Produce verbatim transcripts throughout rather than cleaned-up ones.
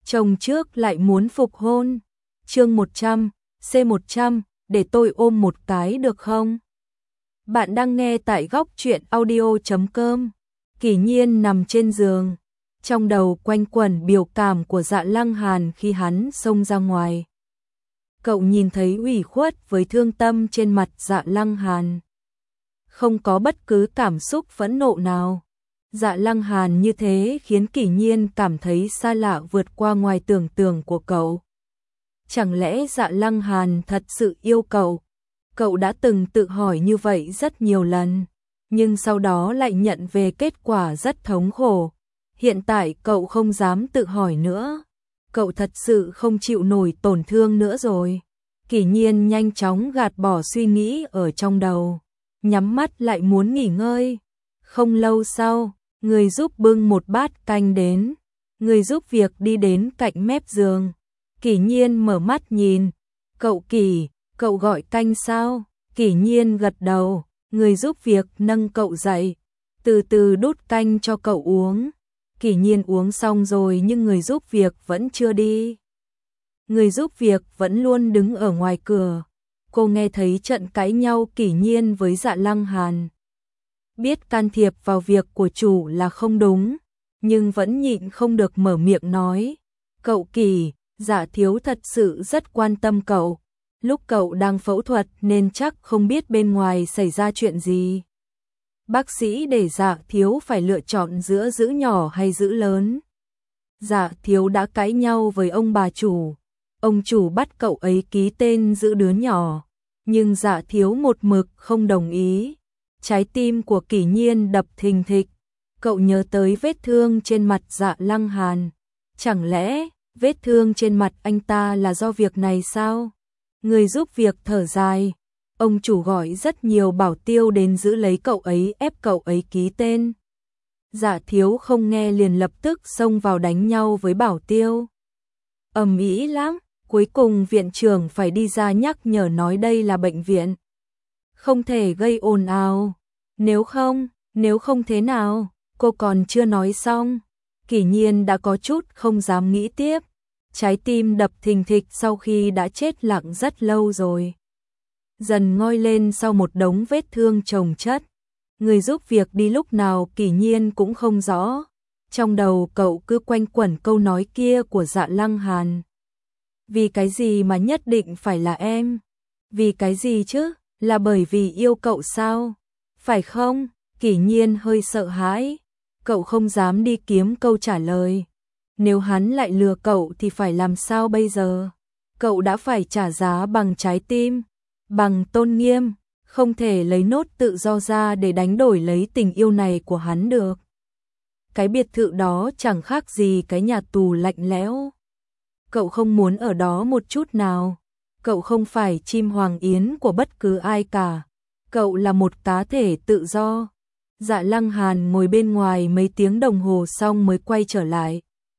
chồng trước lại muốn phục hôn. Chương một trăm, C một trăm, để tôi ôm một cái được không? Bạn đang nghe tại góc truyện audio chấm com. Kỷ Nhiên nằm trên giường, trong đầu quanh quẩn biểu cảm của Dạ Lăng Hàn khi hắn xông ra ngoài. Cậu nhìn thấy ủy khuất với thương tâm trên mặt Dạ Lăng Hàn. Không có bất cứ cảm xúc phẫn nộ nào. Dạ Lăng Hàn như thế khiến Kỷ Nhiên cảm thấy xa lạ vượt qua ngoài tưởng tượng của cậu. Chẳng lẽ Dạ Lăng Hàn thật sự yêu cậu? Cậu đã từng tự hỏi như vậy rất nhiều lần, nhưng sau đó lại nhận về kết quả rất thống khổ. Hiện tại cậu không dám tự hỏi nữa. Cậu thật sự không chịu nổi tổn thương nữa rồi. Kỷ Nhiên nhanh chóng gạt bỏ suy nghĩ ở trong đầu, nhắm mắt lại muốn nghỉ ngơi. Không lâu sau, người giúp bưng một bát canh đến. Người giúp việc đi đến cạnh mép giường. Kỷ Nhiên mở mắt nhìn. Cậu Kỷ, cậu gọi canh sao? Kỷ Nhiên gật đầu. Người giúp việc nâng cậu dậy, từ từ đút canh cho cậu uống. Kỷ Nhiên uống xong rồi nhưng người giúp việc vẫn chưa đi. Người giúp việc vẫn luôn đứng ở ngoài cửa. Cô nghe thấy trận cãi nhau Kỷ Nhiên với Dạ Lăng Hàn. Biết can thiệp vào việc của chủ là không đúng, nhưng vẫn nhịn không được mở miệng nói. Cậu Kỷ, Dạ thiếu thật sự rất quan tâm cậu. Lúc cậu đang phẫu thuật nên chắc không biết bên ngoài xảy ra chuyện gì. Bác sĩ để Dạ thiếu phải lựa chọn giữa giữ nhỏ hay giữ lớn. Dạ thiếu đã cãi nhau với ông bà chủ. Ông chủ bắt cậu ấy ký tên giữ đứa nhỏ, nhưng Dạ thiếu một mực không đồng ý. Trái tim của Kỷ Nhiên đập thình thịch. Cậu nhớ tới vết thương trên mặt Dạ Lăng Hàn. Chẳng lẽ vết thương trên mặt anh ta là do việc này sao? Người giúp việc thở dài. Ông chủ gọi rất nhiều bảo tiêu đến giữ lấy cậu ấy, ép cậu ấy ký tên. Dạ thiếu không nghe liền lập tức xông vào đánh nhau với bảo tiêu. Ầm ĩ lắm, cuối cùng viện trưởng phải đi ra nhắc nhở nói đây là bệnh viện. Không thể gây ồn ào. Nếu không, nếu không thế nào? Cô còn chưa nói xong. Kỷ Nhiên đã có chút không dám nghĩ tiếp. Trái tim đập thình thịch sau khi đã chết lặng rất lâu rồi. Dần ngoi lên sau một đống vết thương chồng chất. Người giúp việc đi lúc nào Kỷ Nhiên cũng không rõ. Trong đầu cậu cứ quanh quẩn câu nói kia của Dạ Lăng Hàn. Vì cái gì mà nhất định phải là em? Vì cái gì chứ? Là bởi vì yêu cậu sao? Phải không? Kỷ Nhiên hơi sợ hãi. Cậu không dám đi kiếm câu trả lời. Nếu hắn lại lừa cậu thì phải làm sao bây giờ? Cậu đã phải trả giá bằng trái tim, bằng tôn nghiêm, không thể lấy nốt tự do ra để đánh đổi lấy tình yêu này của hắn được. Cái biệt thự đó chẳng khác gì cái nhà tù lạnh lẽo. Cậu không muốn ở đó một chút nào. Cậu không phải chim hoàng yến của bất cứ ai cả. Cậu là một cá thể tự do. Dạ Lăng Hàn ngồi bên ngoài mấy tiếng đồng hồ xong mới quay trở lại.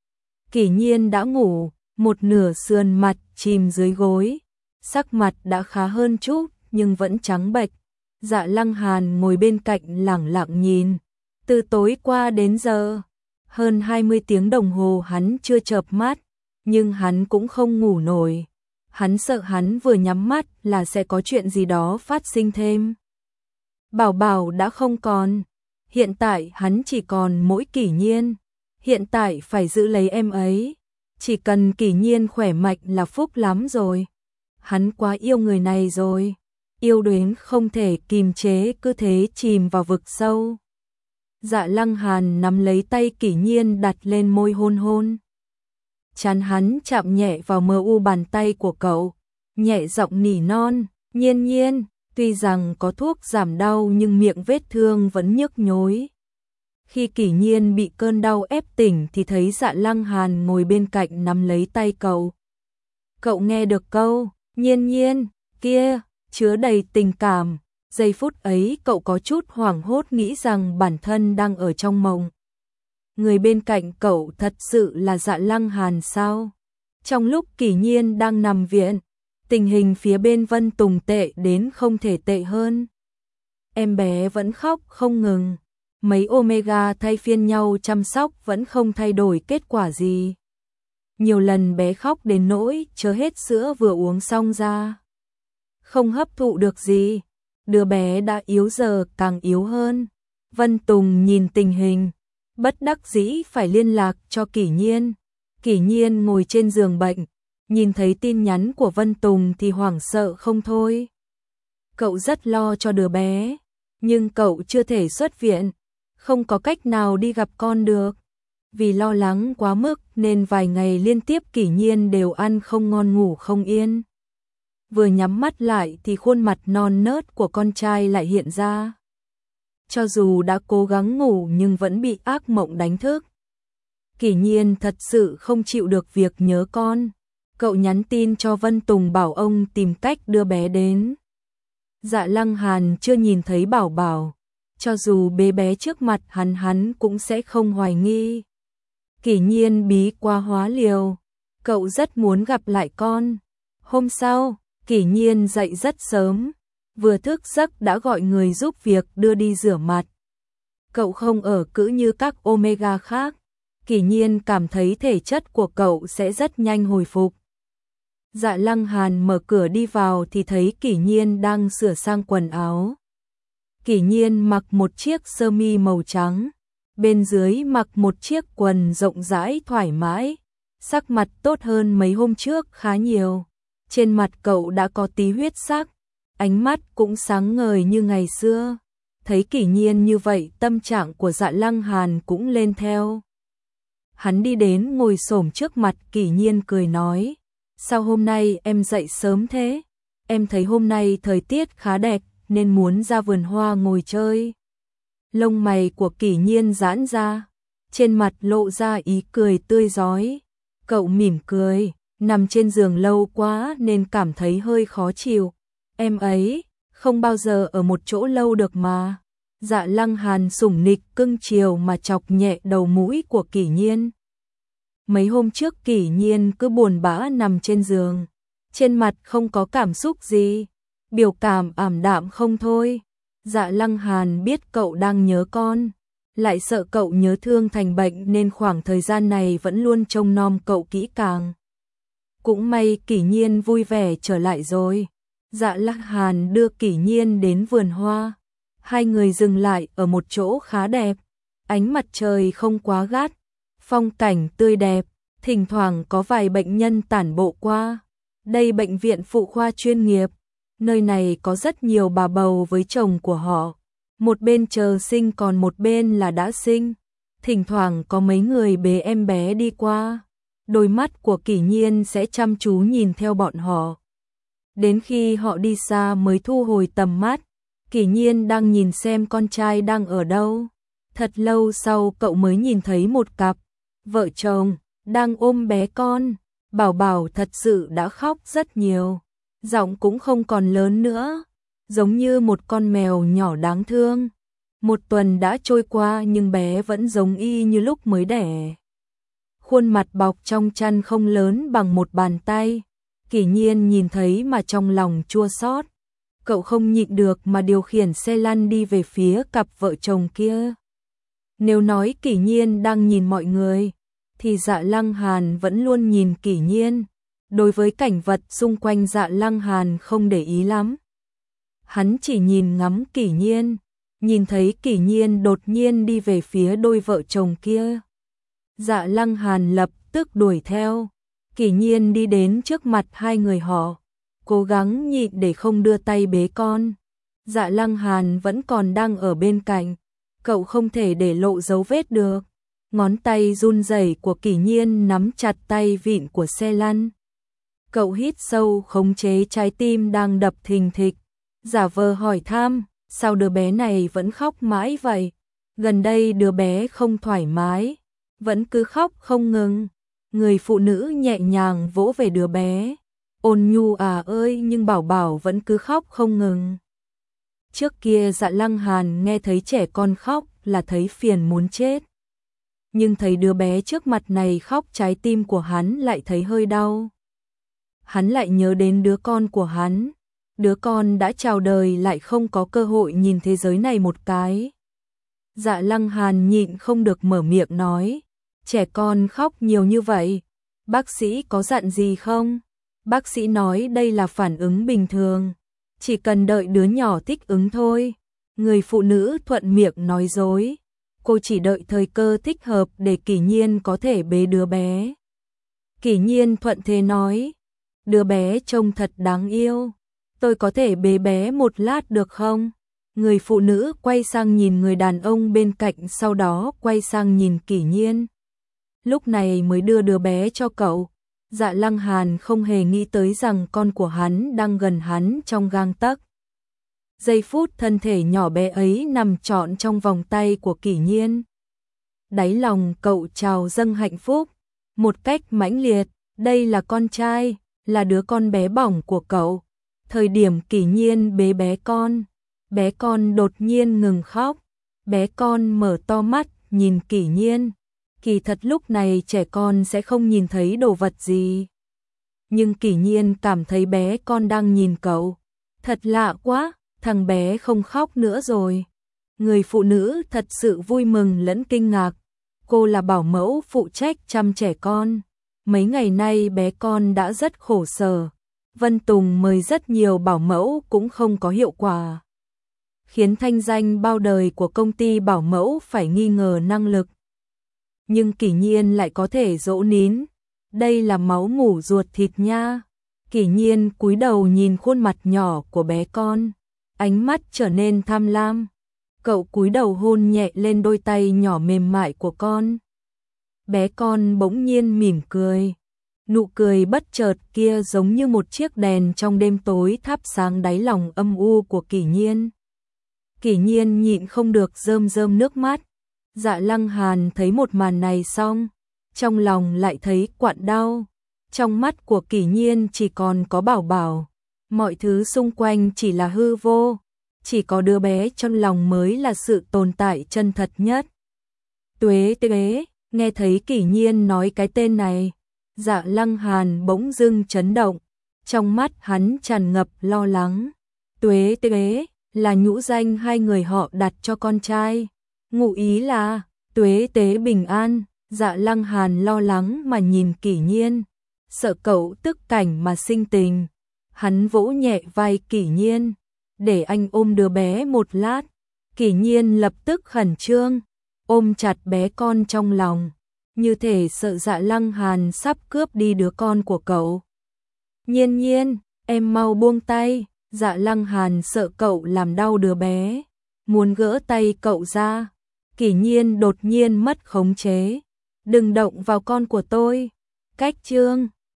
Kỷ Nhiên đã ngủ, một nửa sườn mặt chìm dưới gối. Sắc mặt đã khá hơn chút, nhưng vẫn trắng bệch. Dạ Lăng Hàn ngồi bên cạnh lẳng lặng nhìn. Từ tối qua đến giờ, hơn hai mươi tiếng đồng hồ hắn chưa chợp mắt, nhưng hắn cũng không ngủ nổi. Hắn sợ hắn vừa nhắm mắt là sẽ có chuyện gì đó phát sinh thêm. Bảo Bảo đã không còn. Hiện tại hắn chỉ còn mỗi Kỷ Nhiên. Hiện tại phải giữ lấy em ấy. Chỉ cần Kỷ Nhiên khỏe mạnh là phúc lắm rồi. Hắn quá yêu người này rồi. Yêu đến không thể kìm chế, cứ thế chìm vào vực sâu. Dạ Lăng Hàn nắm lấy tay Kỷ Nhiên đặt lên môi hôn hôn. Trán hắn chạm nhẹ vào mờ u bàn tay của cậu. Nhẹ giọng nỉ non. Nhiên Nhiên. Tuy rằng có thuốc giảm đau nhưng miệng vết thương vẫn nhức nhối. Khi Kỷ Nhiên bị cơn đau ép tỉnh thì thấy Dạ Lăng Hàn ngồi bên cạnh nắm lấy tay cậu. Cậu nghe được câu Nhiên Nhiên kia chứa đầy tình cảm. Giây phút ấy cậu có chút hoảng hốt nghĩ rằng bản thân đang ở trong mộng. Người bên cạnh cậu thật sự là Dạ Lăng Hàn sao? Trong lúc Kỷ Nhiên đang nằm viện, tình hình phía bên Vân Tùng tệ đến không thể tệ hơn. Em bé vẫn khóc không ngừng. Mấy Omega thay phiên nhau chăm sóc vẫn không thay đổi kết quả gì. Nhiều lần bé khóc đến nỗi chớ hết sữa vừa uống xong ra. Không hấp thụ được gì. Đứa bé đã yếu giờ càng yếu hơn. Vân Tùng nhìn tình hình, bất đắc dĩ phải liên lạc cho Kỷ Nhiên. Kỷ Nhiên ngồi trên giường bệnh, nhìn thấy tin nhắn của Vân Tùng thì hoảng sợ không thôi. Cậu rất lo cho đứa bé, nhưng cậu chưa thể xuất viện, không có cách nào đi gặp con được. Vì lo lắng quá mức nên vài ngày liên tiếp Kỷ Nhiên đều ăn không ngon ngủ không yên. Vừa nhắm mắt lại thì khuôn mặt non nớt của con trai lại hiện ra. Cho dù đã cố gắng ngủ nhưng vẫn bị ác mộng đánh thức. Kỷ Nhiên thật sự không chịu được việc nhớ con. Cậu nhắn tin cho Vân Tùng bảo ông tìm cách đưa bé đến. Dạ Lăng Hàn chưa nhìn thấy Bảo Bảo, cho dù bế bé trước mặt hắn hắn cũng sẽ không hoài nghi. Kỷ Nhiên bí quá hóa liều, cậu rất muốn gặp lại con. Hôm sau, Kỷ Nhiên dậy rất sớm, vừa thức giấc đã gọi người giúp việc đưa đi rửa mặt. Cậu không ở cữ như các Omega khác, Kỷ Nhiên cảm thấy thể chất của cậu sẽ rất nhanh hồi phục. Dạ Lăng Hàn mở cửa đi vào thì thấy Kỷ Nhiên đang sửa sang quần áo. Kỷ Nhiên mặc một chiếc sơ mi màu trắng, bên dưới mặc một chiếc quần rộng rãi thoải mái, sắc mặt tốt hơn mấy hôm trước khá nhiều. Trên mặt cậu đã có tí huyết sắc, ánh mắt cũng sáng ngời như ngày xưa. Thấy Kỷ Nhiên như vậy, tâm trạng của Dạ Lăng Hàn cũng lên theo. Hắn đi đến ngồi xổm trước mặt Kỷ Nhiên cười nói: "Sao hôm nay em dậy sớm thế? Em thấy hôm nay thời tiết khá đẹp nên muốn ra vườn hoa ngồi chơi." Lông mày của Kỷ Nhiên giãn ra, trên mặt lộ ra ý cười tươi rói. Cậu mỉm cười, nằm trên giường lâu quá nên cảm thấy hơi khó chịu. "Em ấy không bao giờ ở một chỗ lâu được mà." Dạ Lăng Hàn sủng nịch cưng chiều mà chọc nhẹ đầu mũi của Kỷ Nhiên. Mấy hôm trước Kỷ Nhiên cứ buồn bã nằm trên giường, trên mặt không có cảm xúc gì, biểu cảm ảm đạm không thôi. Dạ Lăng Hàn biết cậu đang nhớ con, lại sợ cậu nhớ thương thành bệnh nên khoảng thời gian này vẫn luôn trông nom cậu kỹ càng. Cũng may Kỷ Nhiên vui vẻ trở lại rồi. Dạ Lăng Hàn đưa Kỷ Nhiên đến vườn hoa. Hai người dừng lại ở một chỗ khá đẹp, ánh mặt trời không quá gắt, phong cảnh tươi đẹp, thỉnh thoảng có vài bệnh nhân tản bộ qua. Đây bệnh viện phụ khoa chuyên nghiệp, nơi này có rất nhiều bà bầu với chồng của họ, một bên chờ sinh còn một bên là đã sinh. Thỉnh thoảng có mấy người bế em bé đi qua, đôi mắt của Kỷ Nhiên sẽ chăm chú nhìn theo bọn họ. Đến khi họ đi xa mới thu hồi tầm mắt. Kỷ Nhiên đang nhìn xem con trai đang ở đâu. Thật lâu sau cậu mới nhìn thấy một cặp vợ chồng đang ôm bé con. Bảo Bảo thật sự đã khóc rất nhiều, giọng cũng không còn lớn nữa, giống như một con mèo nhỏ đáng thương. Một tuần đã trôi qua nhưng bé vẫn giống y như lúc mới đẻ. Khuôn mặt bọc trong chăn không lớn bằng một bàn tay. Kỷ Nhiên nhìn thấy mà trong lòng chua xót. Cậu không nhịn được mà điều khiển xe lăn đi về phía cặp vợ chồng kia. Nếu nói Kỷ Nhiên đang nhìn mọi người, thì Dạ Lăng Hàn vẫn luôn nhìn Kỷ Nhiên. Đối với cảnh vật xung quanh Dạ Lăng Hàn không để ý lắm. Hắn chỉ nhìn ngắm Kỷ Nhiên, nhìn thấy Kỷ Nhiên đột nhiên đi về phía đôi vợ chồng kia. Dạ Lăng Hàn lập tức đuổi theo. Kỷ Nhiên đi đến trước mặt hai người họ, cố gắng nhịn để không đưa tay bế con. Dạ Lăng Hàn vẫn còn đang ở bên cạnh, cậu không thể để lộ dấu vết được. Ngón tay run rẩy của Kỷ Nhiên nắm chặt tay vịn của xe lăn. Cậu hít sâu khống chế trái tim đang đập thình thịch, giả vờ hỏi thăm, sao đứa bé này vẫn khóc mãi vậy? Gần đây đứa bé không thoải mái, vẫn cứ khóc không ngừng. Người phụ nữ nhẹ nhàng vỗ về đứa bé, ôn nhu à ơi, nhưng Bảo Bảo vẫn cứ khóc không ngừng. Trước kia Dạ Lăng Hàn nghe thấy trẻ con khóc là thấy phiền muốn chết. Nhưng thấy đứa bé trước mặt này khóc, trái tim của hắn lại thấy hơi đau. Hắn lại nhớ đến đứa con của hắn, đứa con đã chào đời lại không có cơ hội nhìn thế giới này một cái. Dạ Lăng Hàn nhịn không được mở miệng nói, trẻ con khóc nhiều như vậy, Bác sĩ có dặn gì không? Bác sĩ nói đây là phản ứng bình thường, chỉ cần đợi đứa nhỏ thích ứng thôi. Người phụ nữ thuận miệng nói dối, cô chỉ đợi thời cơ thích hợp để Kỷ Nhiên có thể bế đứa bé. Kỷ Nhiên thuận thế nói, đứa bé trông thật đáng yêu, tôi có thể bế bé một lát được không? Người phụ nữ quay sang nhìn người đàn ông bên cạnh, sau đó quay sang nhìn Kỷ Nhiên. Lúc này mới đưa đứa bé cho cậu. Dạ Lăng Hàn không hề nghĩ tới rằng con của hắn đang gần hắn trong gang tấc. Giây phút thân thể nhỏ bé ấy nằm trọn trong vòng tay của Kỷ Nhiên. Đáy lòng cậu trào dâng hạnh phúc, một cách mãnh liệt, đây là con trai, là đứa con bé bỏng của cậu. Thời điểm Kỷ Nhiên bế bé con, bé con đột nhiên ngừng khóc, bé con mở to mắt nhìn Kỷ Nhiên. Kỳ thật lúc này trẻ con sẽ không nhìn thấy đồ vật gì. Nhưng Kỷ Nhiên cảm thấy bé con đang nhìn cậu. Thật lạ quá, thằng bé không khóc nữa rồi. Người phụ nữ thật sự vui mừng lẫn kinh ngạc. Cô là bảo mẫu phụ trách chăm trẻ con. Mấy ngày nay bé con đã rất khổ sở. Vân Tùng mời rất nhiều bảo mẫu cũng không có hiệu quả, khiến thanh danh bao đời của công ty bảo mẫu phải nghi ngờ năng lực. Nhưng Kỷ Nhiên lại có thể dỗ nín. Đây là máu mủ ruột thịt nha. Kỷ Nhiên cúi đầu nhìn khuôn mặt nhỏ của bé con, ánh mắt trở nên tham lam. Cậu cúi đầu hôn nhẹ lên đôi tay nhỏ mềm mại của con. Bé con bỗng nhiên mỉm cười. Nụ cười bất chợt kia giống như một chiếc đèn trong đêm tối thắp sáng đáy lòng âm u của Kỷ Nhiên. Kỷ Nhiên nhịn không được rơm rơm nước mắt. Dạ Lăng Hàn thấy một màn này xong, trong lòng lại thấy quặn đau. Trong mắt của Kỷ Nhiên chỉ còn có Bảo Bảo, mọi thứ xung quanh chỉ là hư vô, chỉ có đứa bé trong lòng mới là sự tồn tại chân thật nhất. Tuế Tuế, nghe thấy Kỷ Nhiên nói cái tên này, Dạ Lăng Hàn bỗng dưng chấn động, trong mắt hắn tràn ngập lo lắng. Tuế Tuế là nhũ danh hai người họ đặt cho con trai. Ngụ ý là Tuế Tế bình an. Dạ Lăng Hàn lo lắng mà nhìn Kỷ Nhiên, sợ cậu tức cảnh mà sinh tình. Hắn vỗ nhẹ vai Kỷ Nhiên, để anh ôm đứa bé một lát. Kỷ Nhiên lập tức khẩn trương, ôm chặt bé con trong lòng, như thể sợ Dạ Lăng Hàn sắp cướp đi đứa con của cậu. Nhiên Nhiên, em mau buông tay. Dạ Lăng Hàn sợ cậu làm đau đứa bé, muốn gỡ tay cậu ra. Kỷ Nhiên đột nhiên mất khống chế. Đừng động vào con của tôi. Cách chương